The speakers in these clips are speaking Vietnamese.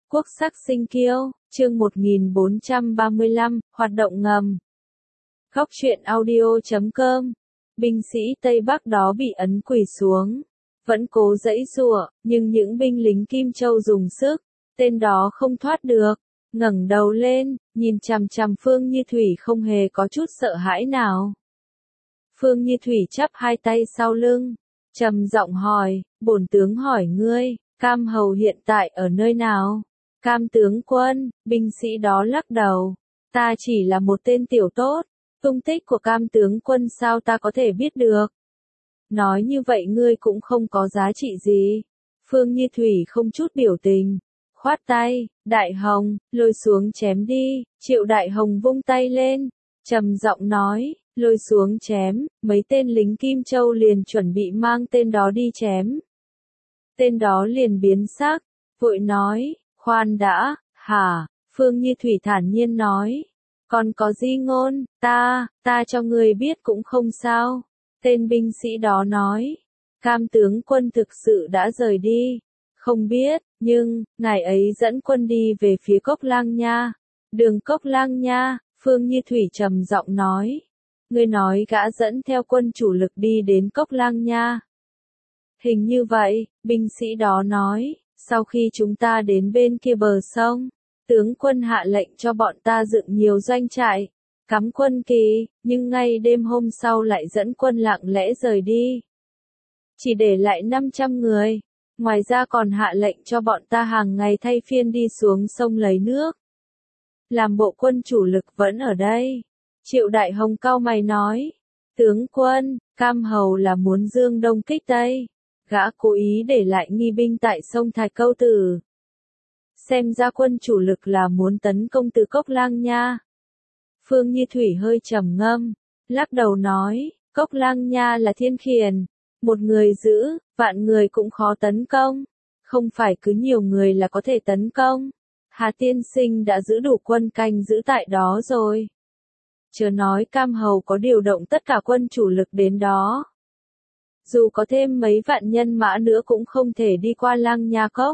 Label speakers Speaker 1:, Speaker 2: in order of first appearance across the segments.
Speaker 1: Quốc sắc sinh kiêu, chương 1435, hoạt động ngầm. Góc truyện audio.com. Binh sĩ Tây Bắc đó bị ấn quỳ xuống, vẫn cố giãy giụa, nhưng những binh lính Kim Châu dùng sức, tên đó không thoát được, ngẩng đầu lên, nhìn chằm chằm Phương Như Thủy không hề có chút sợ hãi nào. Phương Như Thủy chắp hai tay sau lưng, trầm giọng hỏi, bổn tướng hỏi ngươi, Cam Hầu hiện tại ở nơi nào? Cam tướng quân, binh sĩ đó lắc đầu, ta chỉ là một tên tiểu tốt, tung tích của Cam tướng quân sao ta có thể biết được? Nói như vậy ngươi cũng không có giá trị gì. Phương Như Thủy không chút biểu tình, khoát tay, Đại Hồng, lôi xuống chém đi. Triệu Đại Hồng vung tay lên, trầm giọng nói, lôi xuống chém. Mấy tên lính Kim Châu liền chuẩn bị mang tên đó đi chém. Tên đó liền biến sắc, vội nói, khoan đã, hả? Phương Như Thủy thản nhiên nói, còn có gì ngôn, ta cho ngươi biết cũng không sao. Tên binh sĩ đó nói, Cam tướng quân thực sự đã rời đi. Không biết, nhưng, ngài ấy dẫn quân đi về phía Cốc Lang Nha. Đường Cốc Lang Nha, Phương Như Thủy trầm giọng nói. Ngươi nói gã dẫn theo quân chủ lực đi đến Cốc Lang Nha. Hình như vậy, binh sĩ đó nói, sau khi chúng ta đến bên kia bờ sông, tướng quân hạ lệnh cho bọn ta dựng nhiều doanh trại, cắm quân kỳ, nhưng ngay đêm hôm sau lại dẫn quân lặng lẽ rời đi. Chỉ để lại 500 người, ngoài ra còn hạ lệnh cho bọn ta hàng ngày thay phiên đi xuống sông lấy nước. Làm bộ quân chủ lực vẫn ở đây. Triệu Đại Hồng cau mày nói, tướng quân, Cam Hầu là muốn dương đông kích tây. Gã cố ý để lại nghi binh tại sông Thạch Câu Tử. Xem ra quân chủ lực là muốn tấn công từ Cốc Lang Nha. Phương Như Thủy hơi trầm ngâm, lắc đầu nói, Cốc Lang Nha là thiên khiển, một người giữ, vạn người cũng khó tấn công, không phải cứ nhiều người là có thể tấn công. Hà tiên sinh đã giữ đủ quân canh giữ tại đó rồi. Chớ nói Cam Hầu có điều động tất cả quân chủ lực đến đó. Dù có thêm mấy vạn nhân mã nữa cũng không thể đi qua Lang Nha Cốc.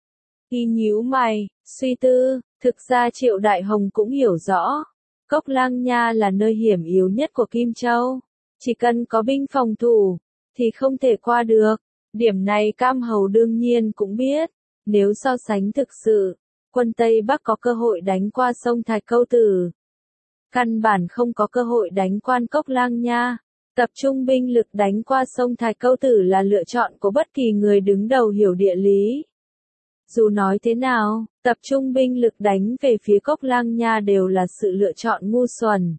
Speaker 1: Y nhíu mày, suy tư, thực ra Triệu Đại Hồng cũng hiểu rõ. Cốc Lang Nha là nơi hiểm yếu nhất của Kim Châu. Chỉ cần có binh phòng thủ, thì không thể qua được. Điểm này Cam Hầu đương nhiên cũng biết. Nếu so sánh thực sự, quân Tây Bắc có cơ hội đánh qua sông Thạch Câu Tử. Căn bản không có cơ hội đánh qua Cốc Lang Nha. Tập trung binh lực đánh qua sông Thạch Câu Tử là lựa chọn của bất kỳ người đứng đầu hiểu địa lý. Dù nói thế nào, tập trung binh lực đánh về phía Cốc Lang Nha đều là sự lựa chọn ngu xuẩn.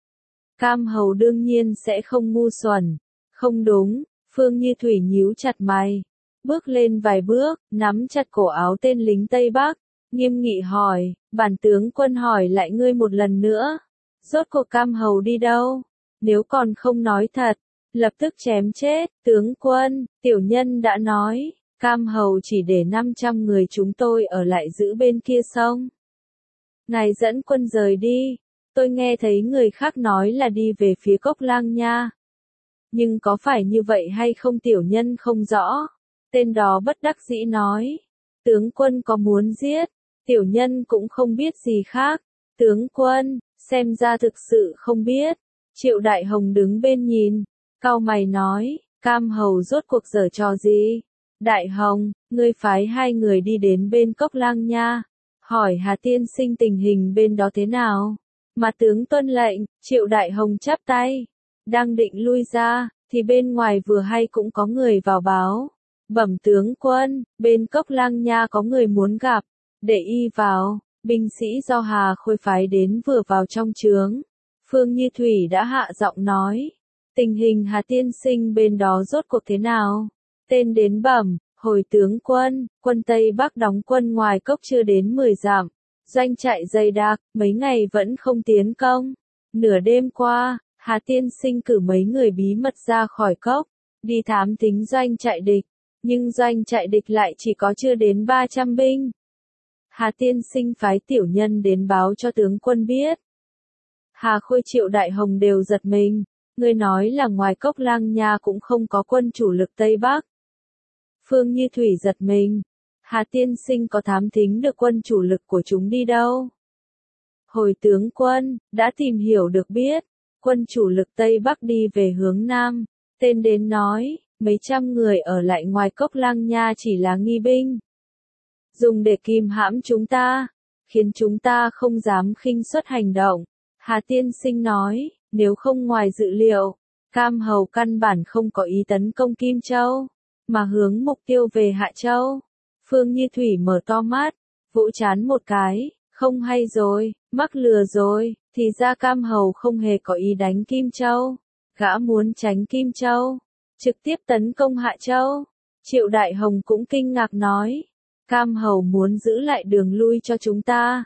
Speaker 1: Cam Hầu đương nhiên sẽ không ngu xuẩn. Không đúng, Phương Như Thủy nhíu chặt mày. Bước lên vài bước, nắm chặt cổ áo tên lính Tây Bắc, nghiêm nghị hỏi, bản tướng quân hỏi lại ngươi một lần nữa. Rốt cuộc Cam Hầu đi đâu? Nếu còn không nói thật, lập tức chém chết. Tướng quân, tiểu nhân đã nói, Cam Hầu chỉ để 500 người chúng tôi ở lại giữ bên kia sông. Ngài dẫn quân rời đi, tôi nghe thấy người khác nói là đi về phía Cốc Lang Nha. Nhưng có phải như vậy hay không tiểu nhân không rõ. Tên đó bất đắc dĩ nói, tướng quân có muốn giết, tiểu nhân cũng không biết gì khác. Tướng quân, xem ra thực sự không biết. Triệu Đại Hồng đứng bên nhìn, cau mày nói, Cam Hầu rốt cuộc giở trò gì? Đại Hồng, ngươi phái hai người đi đến bên Cốc Lang Nha, hỏi Hà tiên sinh tình hình bên đó thế nào? Mà tướng tuân lệnh. Triệu Đại Hồng chắp tay, đang định lui ra, thì bên ngoài vừa hay cũng có người vào báo. Bẩm tướng quân, bên Cốc Lang Nha có người muốn gặp, để y vào. Binh sĩ do Hà Khôi phái đến vừa vào trong trướng. Phương Như Thủy đã hạ giọng nói, tình hình Hà tiên sinh bên đó rốt cuộc thế nào? Tên đến bẩm, hồi tướng quân, quân Tây Bắc đóng quân ngoài cốc chưa đến 10 dặm, doanh trại dày đặc, mấy ngày vẫn không tiến công. Nửa đêm qua, Hà tiên sinh cử mấy người bí mật ra khỏi cốc, đi thám thính doanh trại địch, nhưng doanh trại địch lại chỉ có chưa đến 300 binh. Hà tiên sinh phái tiểu nhân đến báo cho tướng quân biết. Hà Khôi Triệu Đại Hồng đều giật mình, ngươi nói là ngoài Cốc Lang Nha cũng không có quân chủ lực Tây Bắc. Phương Như Thủy giật mình, Hà tiên sinh có thám thính được quân chủ lực của chúng đi đâu? Hồi tướng quân, đã tìm hiểu được biết, quân chủ lực Tây Bắc đi về hướng Nam, tên đến nói, mấy trăm người ở lại ngoài Cốc Lăng Nha chỉ là nghi binh. Dùng để kìm hãm chúng ta, khiến chúng ta không dám khinh suất hành động. Hà tiên sinh nói, nếu không ngoài dự liệu, Cam Hầu căn bản không có ý tấn công Kim Châu, mà hướng mục tiêu về Hạ Châu. Phương Như Thủy mở to mắt, vỗ chán một cái, không hay rồi, mắc lừa rồi, thì ra Cam Hầu không hề có ý đánh Kim Châu. Gã muốn tránh Kim Châu, trực tiếp tấn công Hạ Châu. Triệu Đại Hồng cũng kinh ngạc nói, Cam Hầu muốn giữ lại đường lui cho chúng ta.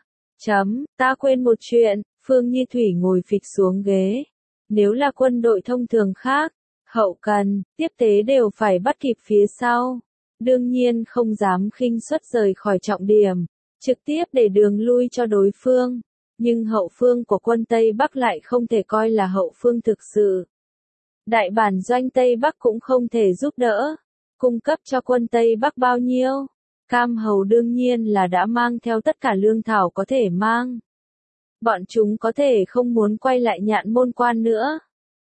Speaker 1: Ta quên một chuyện, Phương Như Thủy ngồi phịch xuống ghế. Nếu là quân đội thông thường khác, hậu cần, tiếp tế đều phải bắt kịp phía sau. Đương nhiên không dám khinh suất rời khỏi trọng điểm, trực tiếp để đường lui cho đối phương. Nhưng hậu phương của quân Tây Bắc lại không thể coi là hậu phương thực sự. Đại bản doanh Tây Bắc cũng không thể giúp đỡ, cung cấp cho quân Tây Bắc bao nhiêu. Cam Hầu đương nhiên là đã mang theo tất cả lương thảo có thể mang. Bọn chúng có thể không muốn quay lại Nhạn Môn Quan nữa.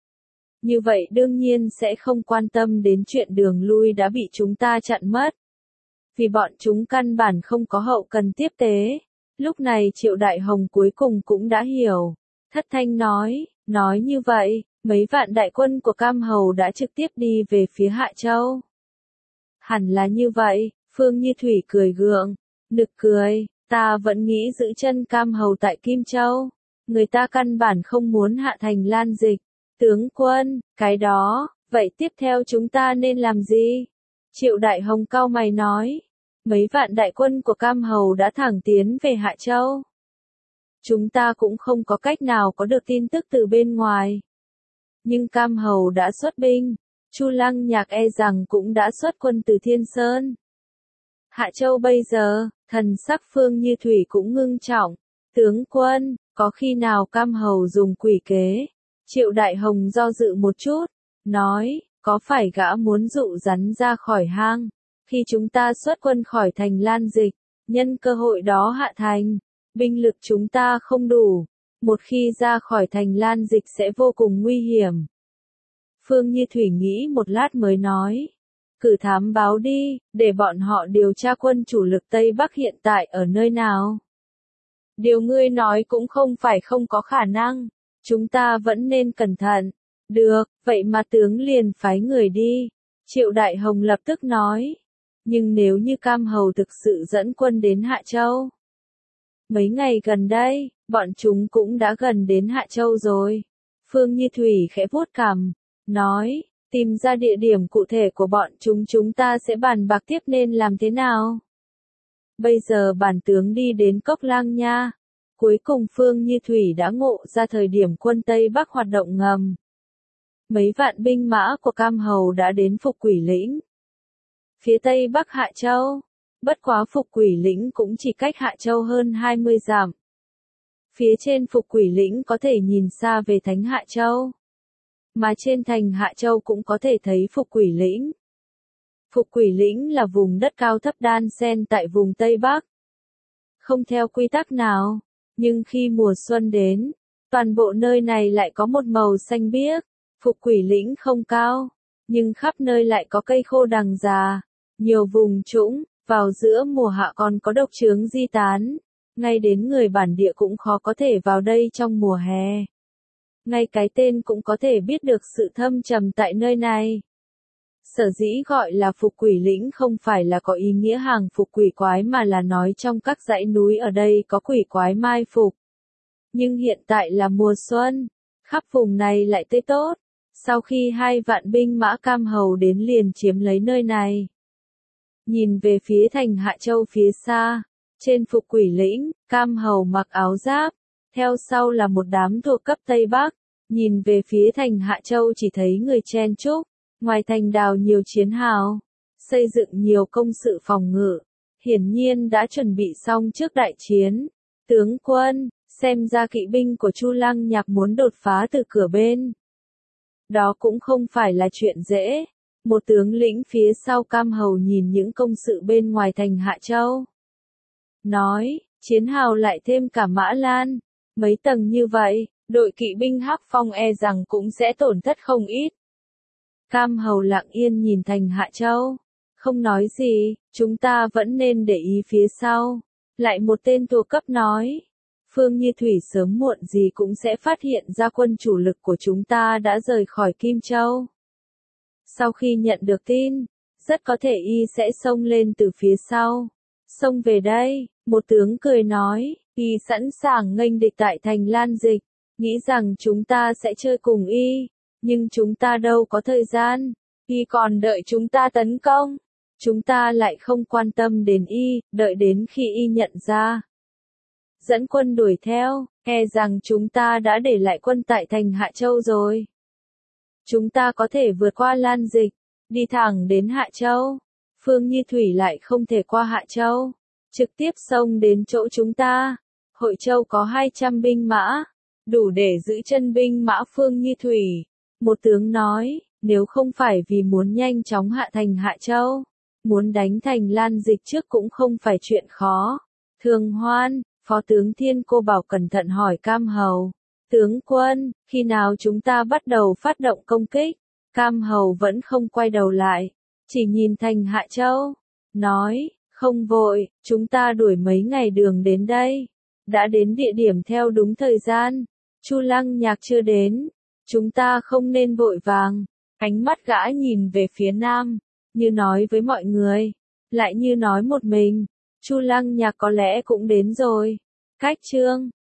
Speaker 1: Như vậy đương nhiên sẽ không quan tâm đến chuyện đường lui đã bị chúng ta chặn mất. Vì bọn chúng căn bản không có hậu cần tiếp tế. Lúc này Triệu Đại Hồng cuối cùng cũng đã hiểu. Thất thanh nói như vậy, mấy vạn đại quân của Cam Hầu đã trực tiếp đi về phía Hạ Châu. Hẳn là như vậy, Phương Như Thủy cười gượng, nực cười, ta vẫn nghĩ giữ chân Cam Hầu tại Kim Châu. Người ta căn bản không muốn hạ thành Lan Dịch. Tướng quân, cái đó, vậy tiếp theo chúng ta nên làm gì? Triệu Đại Hồng cau mày nói, mấy vạn đại quân của Cam Hầu đã thẳng tiến về Hạ Châu. Chúng ta cũng không có cách nào có được tin tức từ bên ngoài. Nhưng Cam Hầu đã xuất binh, Chu Lăng Nhạc e rằng cũng đã xuất quân từ Thiên Sơn. Hạ Châu bây giờ, thần sắc Phương Như Thủy cũng ngưng trọng. Tướng quân, có khi nào Cam Hầu dùng quỷ kế? Triệu Đại Hồng do dự một chút, nói, có phải gã muốn dụ rắn ra khỏi hang? Khi chúng ta xuất quân khỏi thành Lan Dịch, nhân cơ hội đó hạ thành, binh lực chúng ta không đủ. Một khi ra khỏi thành Lan Dịch sẽ vô cùng nguy hiểm. Phương Như Thủy nghĩ một lát mới nói, cử thám báo đi, để bọn họ điều tra quân chủ lực Tây Bắc hiện tại ở nơi nào. Điều ngươi nói cũng không phải không có khả năng, chúng ta vẫn nên cẩn thận. Được, vậy mà tướng liền phái người đi. Triệu Đại Hồng lập tức nói, nhưng nếu như Cam Hầu thực sự dẫn quân đến Hạ Châu. Mấy ngày gần đây, bọn chúng cũng đã gần đến Hạ Châu rồi. Phương Như Thủy khẽ vuốt cằm, nói, tìm ra địa điểm cụ thể của bọn chúng ta sẽ bàn bạc tiếp nên làm thế nào. Bây giờ bản tướng đi đến Cốc Lang Nha. Cuối cùng Phương Như Thủy đã ngộ ra thời điểm quân Tây Bắc hoạt động ngầm. Mấy vạn binh mã của Cam Hầu đã đến Phục Quỷ Lĩnh. Phía Tây Bắc Hạ Châu, bất quá Phục Quỷ Lĩnh cũng chỉ cách Hạ Châu hơn 20 dặm. Phía trên Phục Quỷ Lĩnh có thể nhìn xa về Thánh Hạ Châu. Mà trên thành Hạ Châu cũng có thể thấy Phục Quỷ Lĩnh. Phục Quỷ Lĩnh là vùng đất cao thấp đan xen tại vùng Tây Bắc. Không theo quy tắc nào, nhưng khi mùa xuân đến, toàn bộ nơi này lại có một màu xanh biếc. Phục Quỷ Lĩnh không cao, nhưng khắp nơi lại có cây khô đằng già, nhiều vùng trũng, vào giữa mùa hạ còn có độc trướng di tán. Ngay đến người bản địa cũng khó có thể vào đây trong mùa hè. Ngay cái tên cũng có thể biết được sự thâm trầm tại nơi này. Sở dĩ gọi là Phục Quỷ Lĩnh không phải là có ý nghĩa hàng phục quỷ quái mà là nói trong các dãy núi ở đây có quỷ quái mai phục. Nhưng hiện tại là mùa xuân, khắp vùng này lại tươi tốt. Sau khi 2 vạn binh mã Cam Hầu đến liền chiếm lấy nơi này. Nhìn về phía thành Hạ Châu phía xa, trên Phục Quỷ Lĩnh, Cam Hầu mặc áo giáp, theo sau là một đám thuộc cấp Tây Bắc. Nhìn về phía thành Hạ Châu chỉ thấy người chen chúc, ngoài thành đào nhiều chiến hào, xây dựng nhiều công sự phòng ngự, hiển nhiên đã chuẩn bị xong trước đại chiến. Tướng quân, xem ra kỵ binh của Chu Lăng Nhạc muốn đột phá từ cửa bên. Đó cũng không phải là chuyện dễ. Một tướng lĩnh phía sau Cam Hầu nhìn những công sự bên ngoài thành Hạ Châu. Nói, chiến hào lại thêm cả Mã Lan. Mấy tầng như vậy, đội kỵ binh Hắc Phong e rằng cũng sẽ tổn thất không ít. Cam Hầu lặng yên nhìn thành Hạ Châu. Không nói gì, chúng ta vẫn nên để ý phía sau. Lại một tên thuộc cấp nói. Phương Như Thủy sớm muộn gì cũng sẽ phát hiện ra quân chủ lực của chúng ta đã rời khỏi Kim Châu. Sau khi nhận được tin, rất có thể y sẽ xông lên từ phía sau. Xông về đây, một tướng cười nói, y sẵn sàng nghênh địch tại thành Lan Dịch, nghĩ rằng chúng ta sẽ chơi cùng y, nhưng chúng ta đâu có thời gian, y còn đợi chúng ta tấn công. Chúng ta lại không quan tâm đến y, đợi đến khi y nhận ra. Dẫn quân đuổi theo, e rằng chúng ta đã để lại quân tại thành Hạ Châu rồi. Chúng ta có thể vượt qua Lan Dịch, đi thẳng đến Hạ Châu. Phương Như Thủy lại không thể qua Hạ Châu, trực tiếp xông đến chỗ chúng ta. Hội Châu có 200 binh mã, đủ để giữ chân binh mã Phương Như Thủy. Một tướng nói, nếu không phải vì muốn nhanh chóng hạ thành Hạ Châu, muốn đánh thành Lan Dịch trước cũng không phải chuyện khó. Thường Hoan, Phó tướng Thiên Cô Bảo cẩn thận hỏi Cam Hầu. Tướng quân, khi nào chúng ta bắt đầu phát động công kích? Cam Hầu vẫn không quay đầu lại, chỉ nhìn thành Hạ Châu. Nói, không vội, chúng ta đuổi mấy ngày đường đến đây. Đã đến địa điểm theo đúng thời gian. Chu Lăng Nhạc chưa đến. Chúng ta không nên vội vàng. Ánh mắt gã nhìn về phía nam, như nói với mọi người, lại như nói một mình. Chu Lăng Nhạc có lẽ cũng đến rồi. Cách chương